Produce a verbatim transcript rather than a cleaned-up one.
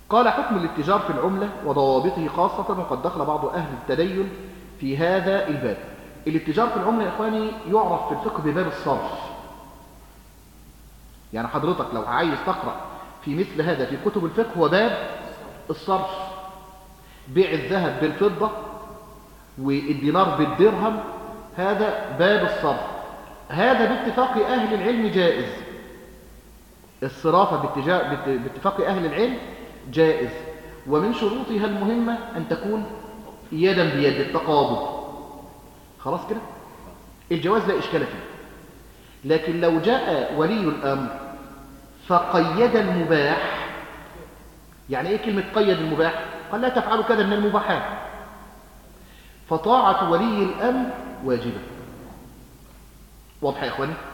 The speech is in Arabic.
قال حكم الاتجار في العملة وضوابطه خاصة، وقد دخل بعض أهل التدين في هذا الباب. الاتجار في العملة يا إخواني يعرف في الفقه بباب الصرف. يعني حضرتك لو عايز تقرأ في مثل هذا في كتب الفقه هو باب الصرف، بيع الذهب بالفضة والدينار بالدرهم، هذا باب الصرف. هذا باتفاق أهل العلم جائز، الصرافة باتفاق أهل العلم جائز، ومن شروطها المهمة أن تكون يدا بيد، التقابض. خلاص كده الجواز لا إشكال فيه. لكن لو جاء ولي الأمر فقيد المباح، يعني إيه كلمة قيد المباح؟ قال لا تفعلوا كذا من المباحات، فطاعة ولي الأمر واجبة. واضح يا إخواني؟